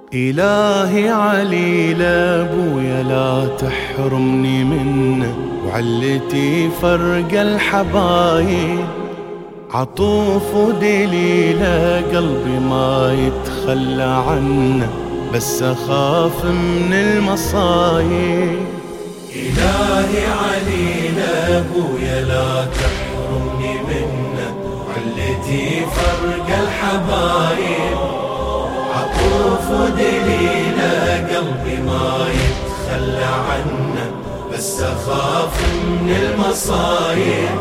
إلهي علي لأبويا لا تحرمني منه، وعلتي فرق الحبايب عطوف ودليله، قلبي ما يتخلى عنه بس أخاف من المصايب. إلهي علي لأبويا لا تحرمني منه، وعلتي فرق الحبايب عطوف ودليله، قلبي ما يتخلى عنه بس أخاف من المصايب.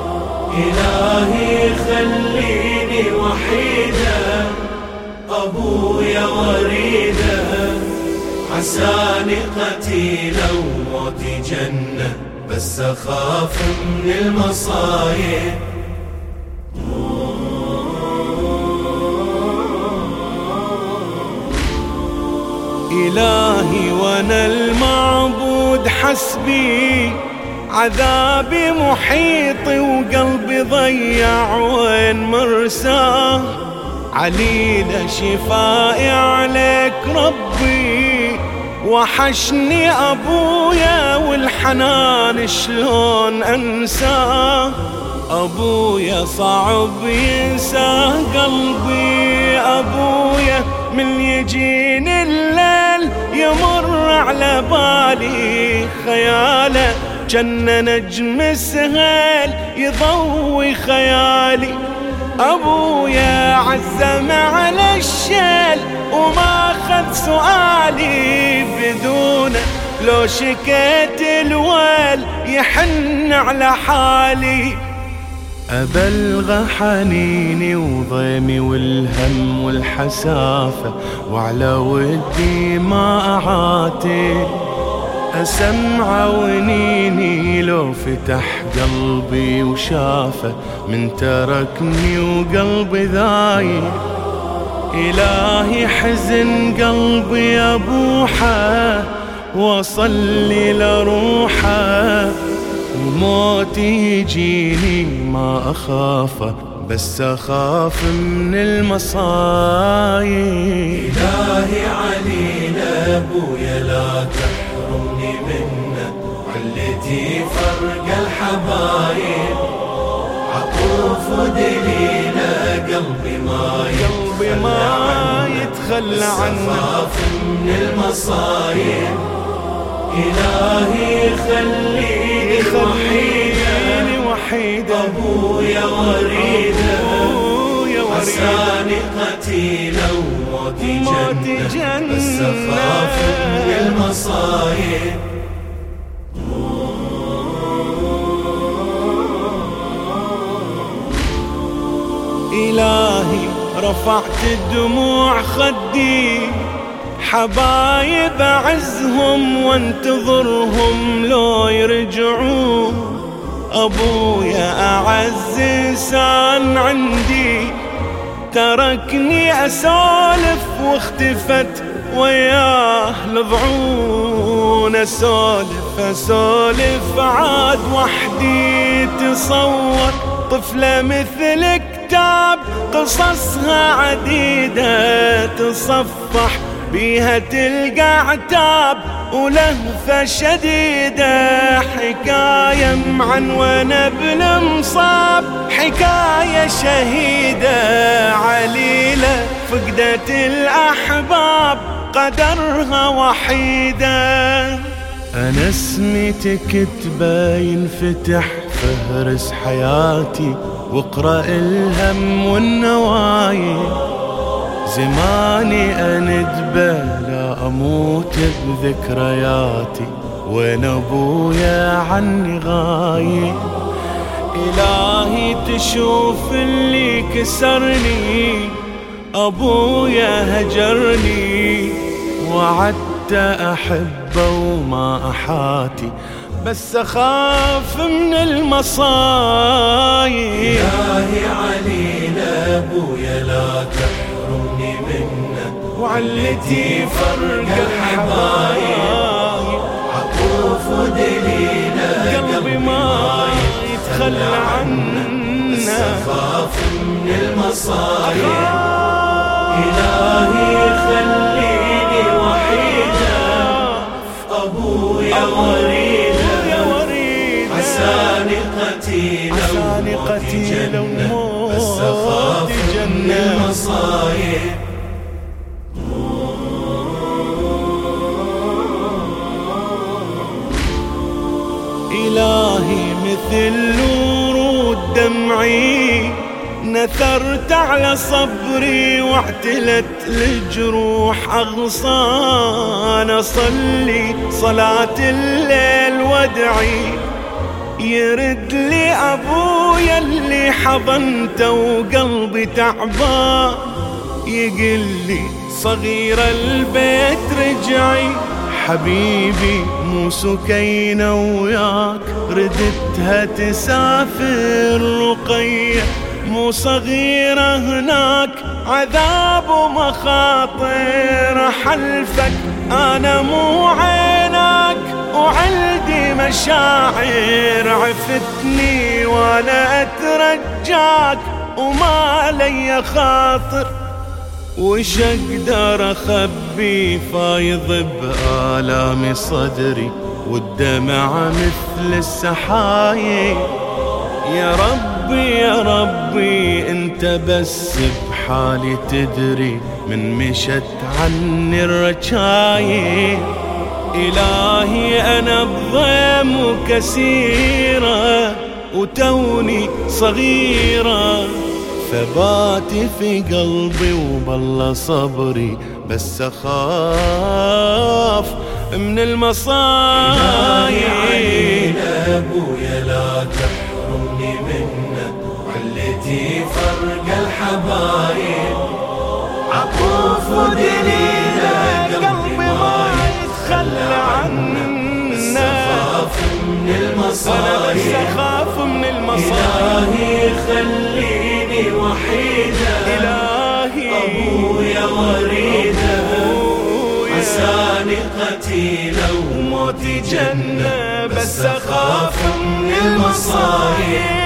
إلهي خليني وحيدة أبويا وريده، عساني قتيلة وموتي جنة بس أخاف من المصايب. إلهي وانا المعبود حسبي، عذابي محيطي وقلبي ضيع وين مرساه، عليل شفائي عليك ربي، وحشني أبويا والحنان شلون أنساه، أبويا صعب ينساه قلبي، أبويا من يجيني الليل يمر على بالي خياله، جن نجم سهيل يضوي خيالي، أبويا عزم على الشيل وما أخذ سؤالي بدونه، لو شكيت الويل يحن على حالي. أبلغ حنيني وضيمي والهم والحسافة، وعلى ودي ما أعاتل أسمع ونيني، لو فتح قلبي وشافه من تركني وقلبي ذايل. إلهي حزن قلبي أبوحه وصلي لروحه، وموتي يجيني ما أخافه بس أخاف من المصايب. إلهي علي لأبويا لا تحرمني منه، علتي فرق الحبايب عطوف ودليله، قلبي ما يتخلى عنه أخاف من المصايب. إلهي خليني وحيدة أبويا وريده، عساني قتيلة وموتي جنة بس أخاف من المصايب. إلهي رفعت الدموع خدي، حبايب أعزهم وانتظرهم لو يرجعون، أبويا أعز إنسان عندي، تركني أسولف واختفت وياه لضعون، أسولف عاد وحدي، تصور طفلة مثل كتاب قصصها عديدة، تصفح بيها تلقى عتاب ولهفة شديدة، حكاية معنونة بالمصاب، حكاية شهيدة عليلة فقدت الأحباب قدرها وحيدة. أنا اسمتك تباين فتح فهرس حياتي، واقرأ الهم والنوايا، زماني أندبه لا أموت بذكرياتي، وين أبويا عني غايب. إلهي تشوف اللي كسرني، أبويا هجرني، وعدت أحبه وما أحاتي بس أخاف من المصايب. إلهي علي لأبويا لا تحرمني منه، وعلتي فرق الحبايب عطوف ودليله، قلبي ما يتخلى عنه بس أخاف من المصايب. إلهي خليني أبويا وريدة عساني قتيل وموت بس أخاف من المصايب. إلهي مثل ورود دمعي نثرت على صبري واعتلت الجروح أغصان، أصلي صلاة الليل وادعي يرد لي أبويا اللي حضنته وقلبي تعبان، يقل لي صغيرة البيت رجعي حبيبي مو سكينة وياك ردتها تسافر رقية، مو صغيرة هناك عذاب ومخاطر، حلفك أنا مو عينك وعندي مشاعر، عفتني وأنا أترجاك وما لي خاطر، وش أقدر أخبي فايض بآلام صدري والدمع مثل السحايب. يا ربي يا ربي انت بس بحالي تدري، من مشت عني الرجايب. إلهي أنا بضيم كثيرة وتوني صغيرة، ثباتي في قلبي وبالله صبري، بس أخاف من المصايب. أبويا لا تحرمني منه علتي فرق الحبايب، عطوف ودليله قلبي ما يتخلى عنه، بس أخاف من المصايب. إلهي خليني وحيدة، إلهي أبويا وريدة عساني قتيلة وموتي جنة، بس أخاف من المصايب.